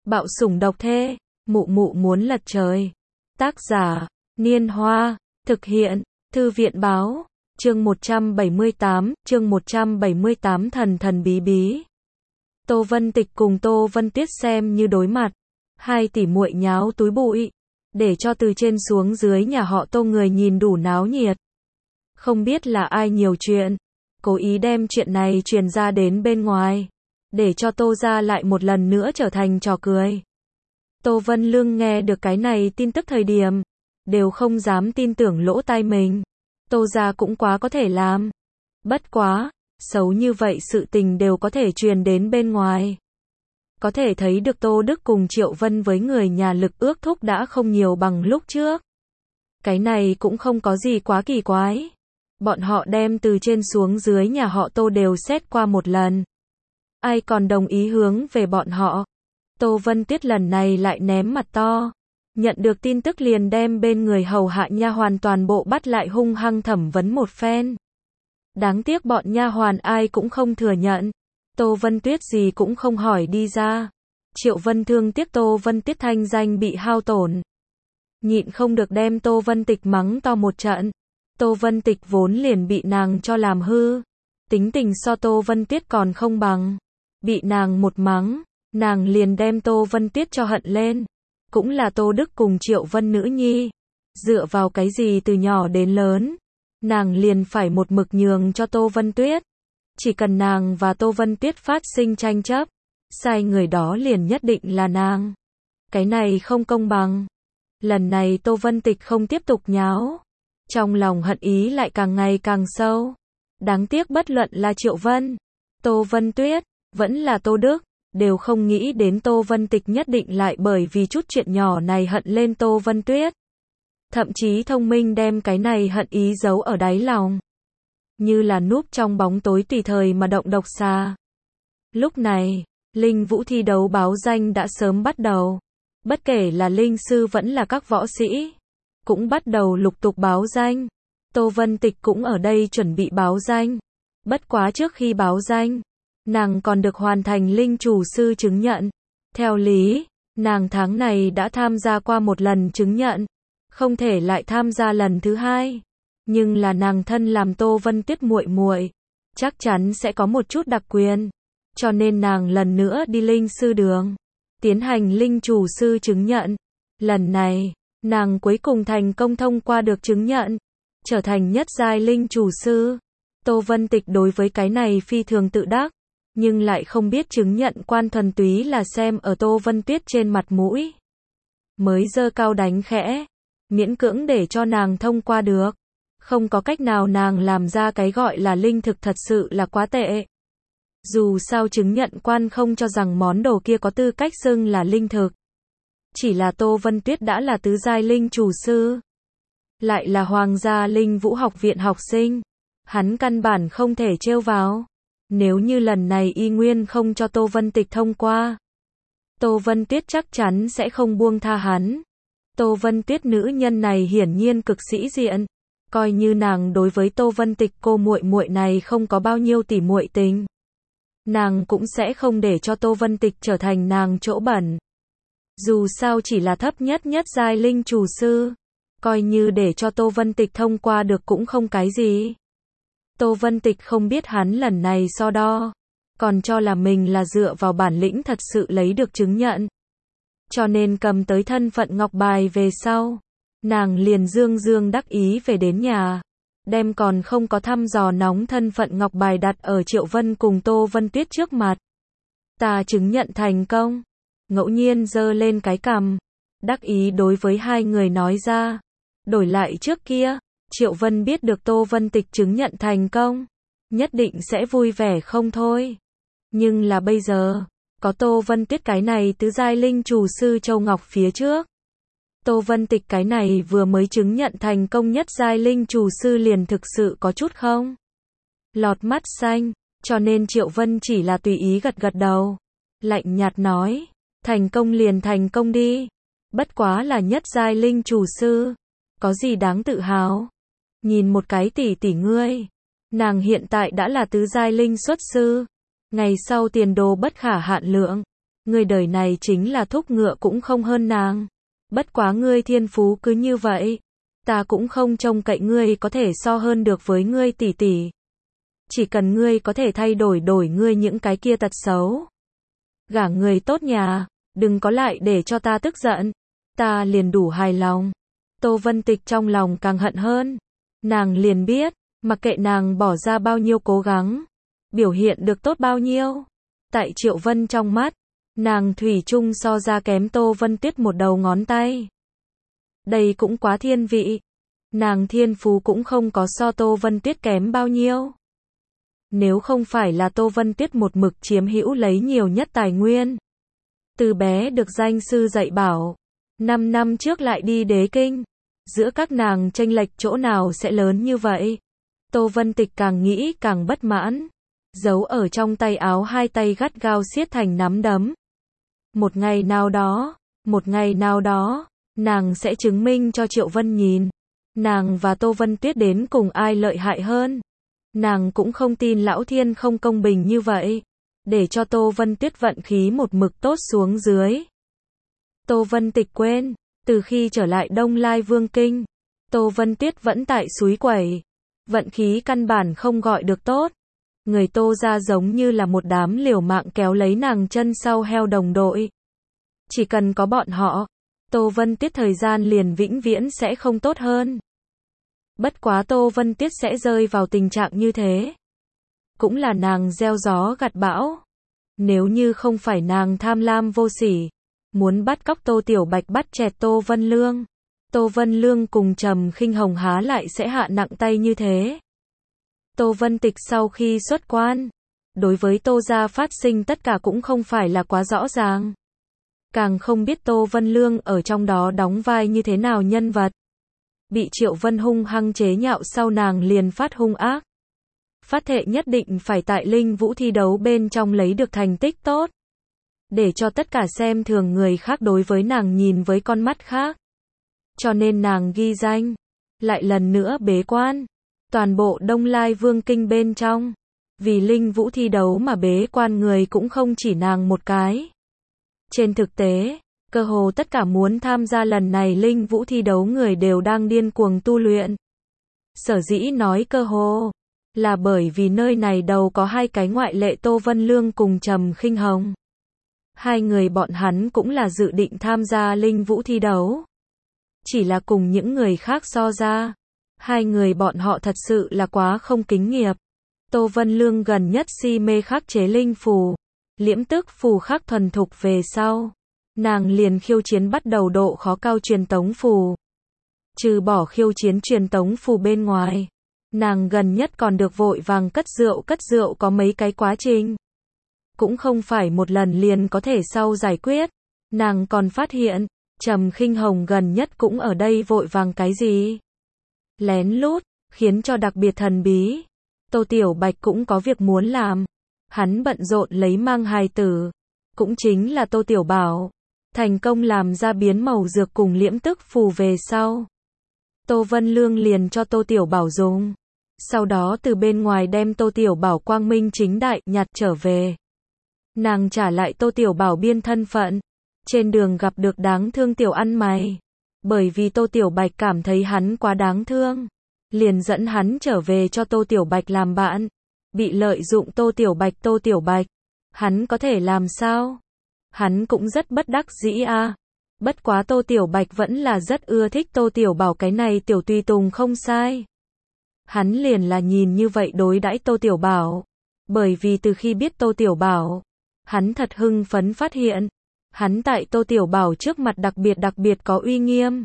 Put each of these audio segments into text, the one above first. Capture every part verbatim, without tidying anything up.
Bạo sủng độc thê, mụ mụ muốn lật trời. Tác giả, Niên Hoa, thực hiện, Thư viện Báo, chương một trăm bảy mươi tám, chương một trăm bảy mươi tám thần thần bí bí. Tô Vân Tịch cùng Tô Vân Tuyết xem như đối mặt, hai tỷ muội nháo túi bụi, để cho từ trên xuống dưới nhà họ Tô người nhìn đủ náo nhiệt. Không biết là ai nhiều chuyện, cố ý đem chuyện này truyền ra đến bên ngoài, để cho Tô gia lại một lần nữa trở thành trò cười. Tô Vân Lương nghe được cái này tin tức thời điểm, đều không dám tin tưởng lỗ tai mình. Tô gia cũng quá có thể làm. Bất quá, xấu như vậy sự tình đều có thể truyền đến bên ngoài. Có thể thấy được Tô Đức cùng Triệu Vân với người nhà lực ước thúc đã không nhiều bằng lúc trước. Cái này cũng không có gì quá kỳ quái. Bọn họ đem từ trên xuống dưới nhà họ Tô đều xét qua một lần. Ai còn đồng ý hướng về bọn họ. Tô Vân Tuyết lần này lại ném mặt to. Nhận được tin tức liền đem bên người hầu hạ nha hoàn toàn bộ bắt lại hung hăng thẩm vấn một phen. Đáng tiếc bọn nha hoàn ai cũng không thừa nhận. Tô Vân Tuyết gì cũng không hỏi đi ra. Triệu Vân thương tiếc Tô Vân Tuyết thanh danh bị hao tổn. Nhịn không được đem Tô Vân Tịch mắng to một trận. Tô Vân Tịch vốn liền bị nàng cho làm hư. Tính tình so Tô Vân Tuyết còn không bằng. Bị nàng một mắng, nàng liền đem Tô Vân Tuyết cho hận lên. Cũng là Tô Đức cùng Triệu Vân nữ nhi. Dựa vào cái gì từ nhỏ đến lớn, nàng liền phải một mực nhường cho Tô Vân Tuyết. Chỉ cần nàng và Tô Vân Tuyết phát sinh tranh chấp, sai người đó liền nhất định là nàng. Cái này không công bằng. Lần này Tô Vân Tịch không tiếp tục nháo. Trong lòng hận ý lại càng ngày càng sâu. Đáng tiếc bất luận là Triệu Vân, Tô Vân Tuyết, vẫn là Tô Đức, đều không nghĩ đến Tô Vân Tịch nhất định lại bởi vì chút chuyện nhỏ này hận lên Tô Vân Tuyết. Thậm chí thông minh đem cái này hận ý giấu ở đáy lòng. Như là núp trong bóng tối tùy thời mà động độc xà. Lúc này, Linh Vũ thi đấu báo danh đã sớm bắt đầu. Bất kể là linh sư vẫn là các võ sĩ, cũng bắt đầu lục tục báo danh. Tô Vân Tịch cũng ở đây chuẩn bị báo danh. Bất quá trước khi báo danh, nàng còn được hoàn thành linh chủ sư chứng nhận. Theo lý, nàng tháng này đã tham gia qua một lần chứng nhận, không thể lại tham gia lần thứ hai. Nhưng là nàng thân làm Tô Vân Tuyết muội muội, chắc chắn sẽ có một chút đặc quyền. Cho nên nàng lần nữa đi linh sư đường, tiến hành linh chủ sư chứng nhận. Lần này, nàng cuối cùng thành công thông qua được chứng nhận, trở thành nhất giai linh chủ sư. Tô Vân Tịch đối với cái này phi thường tự đắc, nhưng lại không biết chứng nhận quan thuần túy là xem ở Tô Vân Tuyết trên mặt mũi. Mới giơ cao đánh khẽ, miễn cưỡng để cho nàng thông qua được. Không có cách nào nàng làm ra cái gọi là linh thực thật sự là quá tệ. Dù sao chứng nhận quan không cho rằng món đồ kia có tư cách xưng là linh thực. Chỉ là Tô Vân Tuyết đã là tứ giai linh chủ sư, lại là Hoàng gia Linh Vũ học viện học sinh, hắn căn bản không thể trêu vào. Nếu như lần này y nguyên không cho Tô Vân Tịch thông qua, Tô Vân Tuyết chắc chắn sẽ không buông tha hắn. Tô Vân Tuyết nữ nhân này hiển nhiên cực sĩ diện, coi như nàng đối với Tô Vân Tịch cô muội muội này không có bao nhiêu tỉ muội tình, nàng cũng sẽ không để cho Tô Vân Tịch trở thành nàng chỗ bẩn. Dù sao chỉ là thấp nhất nhất giai linh chủ sư, coi như để cho Tô Vân Tịch thông qua được cũng không cái gì. Tô Vân Tịch không biết hắn lần này so đo, còn cho là mình là dựa vào bản lĩnh thật sự lấy được chứng nhận. Cho nên cầm tới thân phận ngọc bài về sau, nàng liền dương dương đắc ý về đến nhà, đem còn không có thăm dò nóng thân phận ngọc bài đặt ở Triệu Vân cùng Tô Vân Tuyết trước mặt. Ta chứng nhận thành công. Ngẫu nhiên giơ lên cái cằm, đắc ý đối với hai người nói ra. Đổi lại trước kia, Triệu Vân biết được Tô Vân Tịch chứng nhận thành công, nhất định sẽ vui vẻ không thôi. Nhưng là bây giờ, có Tô Vân Tuyết cái này tứ giai linh chủ sư Châu Ngọc phía trước, Tô Vân Tịch cái này vừa mới chứng nhận thành công nhất giai linh chủ sư liền thực sự có chút không lọt mắt xanh, cho nên Triệu Vân chỉ là tùy ý gật gật đầu, lạnh nhạt nói, thành công liền thành công đi, bất quá là nhất giai linh chủ sư, có gì đáng tự hào. Nhìn một cái tỷ tỷ ngươi, nàng hiện tại đã là tứ giai linh xuất sư, ngày sau tiền đồ bất khả hạn lượng. Ngươi đời này chính là thúc ngựa cũng không hơn nàng. Bất quá ngươi thiên phú cứ như vậy, ta cũng không trông cậy ngươi có thể so hơn được với ngươi tỷ tỷ. Chỉ cần ngươi có thể thay đổi đổi ngươi những cái kia tật xấu. Gả người tốt nhà, đừng có lại để cho ta tức giận, ta liền đủ hài lòng. Tô Vân Tịch trong lòng càng hận hơn. Nàng liền biết, mặc kệ nàng bỏ ra bao nhiêu cố gắng, biểu hiện được tốt bao nhiêu. Tại Triệu Vân trong mắt, nàng thủy chung so ra kém Tô Vân Tuyết một đầu ngón tay. Đây cũng quá thiên vị. Nàng thiên phú cũng không có so Tô Vân Tuyết kém bao nhiêu. Nếu không phải là Tô Vân Tuyết một mực chiếm hữu lấy nhiều nhất tài nguyên. Từ bé được danh sư dạy bảo, năm năm trước lại đi đế kinh. Giữa các nàng chênh lệch chỗ nào sẽ lớn như vậy? Tô Vân Tịch càng nghĩ càng bất mãn. Giấu ở trong tay áo hai tay gắt gao siết thành nắm đấm. Một ngày nào đó, một ngày nào đó, nàng sẽ chứng minh cho Triệu Vân nhìn. Nàng và Tô Vân Tuyết đến cùng ai lợi hại hơn. Nàng cũng không tin Lão Thiên không công bình như vậy. Để cho Tô Vân Tuyết vận khí một mực tốt xuống dưới. Tô Vân Tịch quên, từ khi trở lại Đông Lai Vương Kinh, Tô Vân Tuyết vẫn tại suối quẩy. Vận khí căn bản không gọi được tốt. Người Tô ra giống như là một đám liều mạng kéo lấy nàng chân sau heo đồng đội. Chỉ cần có bọn họ, Tô Vân Tuyết thời gian liền vĩnh viễn sẽ không tốt hơn. Bất quá Tô Vân Tuyết sẽ rơi vào tình trạng như thế. Cũng là nàng gieo gió gặt bão. Nếu như không phải nàng tham lam vô sỉ, muốn bắt cóc Tô Tiểu Bạch bắt chẹt Tô Vân Lương, Tô Vân Lương cùng Trầm Khinh Hồng há lại sẽ hạ nặng tay như thế. Tô Vân Tịch sau khi xuất quan, đối với Tô gia phát sinh tất cả cũng không phải là quá rõ ràng. Càng không biết Tô Vân Lương ở trong đó đóng vai như thế nào nhân vật. Bị Triệu Vân hung hăng chế nhạo sau nàng liền phát hung ác. Phát thệ nhất định phải tại Linh Vũ thi đấu bên trong lấy được thành tích tốt. Để cho tất cả xem thường người khác đối với nàng nhìn với con mắt khác. Cho nên nàng ghi danh, lại lần nữa bế quan. Toàn bộ Đông Lai Vương Kinh bên trong, vì Linh Vũ thi đấu mà bế quan người cũng không chỉ nàng một cái. Trên thực tế, cơ hồ tất cả muốn tham gia lần này Linh Vũ thi đấu người đều đang điên cuồng tu luyện. Sở dĩ nói cơ hồ, là bởi vì nơi này đầu có hai cái ngoại lệ Tô Vân Lương cùng Trầm Khinh Hồng. Hai người bọn hắn cũng là dự định tham gia Linh Vũ thi đấu. Chỉ là cùng những người khác so ra. Hai người bọn họ thật sự là quá không kính nghiệp. Tô Vân Lương gần nhất si mê khắc chế linh phù. Liễm tức phù khắc thuần thục về sau. Nàng liền khiêu chiến bắt đầu độ khó cao truyền tống phù. Trừ bỏ khiêu chiến truyền tống phù bên ngoài. Nàng gần nhất còn được vội vàng cất rượu cất rượu có mấy cái quá trình. Cũng không phải một lần liền có thể sau giải quyết. Nàng còn phát hiện, Trầm Khinh Hồng gần nhất cũng ở đây vội vàng cái gì. Lén lút, khiến cho đặc biệt thần bí. Tô Tiểu Bạch cũng có việc muốn làm. Hắn bận rộn lấy mang hài tử. Cũng chính là Tô Tiểu Bảo. Thành công làm ra biến màu dược cùng liễm tức phù về sau. Tô Vân Lương liền cho Tô Tiểu Bảo dùng. Sau đó từ bên ngoài đem Tô Tiểu Bảo quang minh chính đại nhặt trở về. Nàng trả lại Tô Tiểu Bảo biên thân phận. Trên đường gặp được đáng thương tiểu ăn mày. Bởi vì Tô Tiểu Bạch cảm thấy hắn quá đáng thương. Liền dẫn hắn trở về cho Tô Tiểu Bạch làm bạn. Bị lợi dụng Tô Tiểu Bạch Tô Tiểu Bạch. Hắn có thể làm sao? Hắn cũng rất bất đắc dĩ a. Bất quá Tô Tiểu Bạch vẫn là rất ưa thích Tô Tiểu Bảo cái này tiểu tùy tùng không sai. Hắn liền là nhìn như vậy đối đãi Tô Tiểu Bảo. Bởi vì từ khi biết Tô Tiểu Bảo, hắn thật hưng phấn phát hiện. Hắn tại Tô Tiểu Bảo trước mặt đặc biệt đặc biệt có uy nghiêm.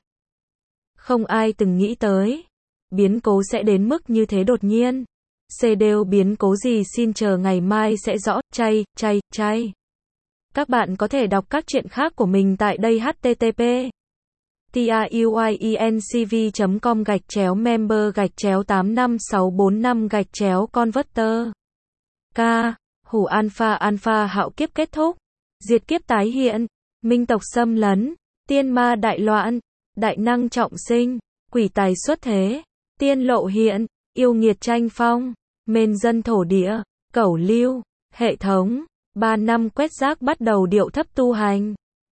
Không ai từng nghĩ tới. Biến cố sẽ đến mức như thế đột nhiên. Xê đều biến cố gì xin chờ ngày mai sẽ rõ. Chay, chay, chay. Các bạn có thể đọc các truyện khác của mình tại đây h t t p truyencv chấm com gạch chéo member gạch chéo tám năm sáu bốn năm gạch chéo converter. K. Hủ alpha alpha hạo kiếp kết thúc. Diệt kiếp tái hiện. Minh tộc xâm lấn. Tiên ma đại loạn. Đại năng trọng sinh. Quỷ tài xuất thế. Tiên lộ hiện. Yêu nghiệt tranh phong. Mên dân thổ địa. Cẩu lưu. Hệ thống. ba năm quét rác bắt đầu điệu thấp tu hành.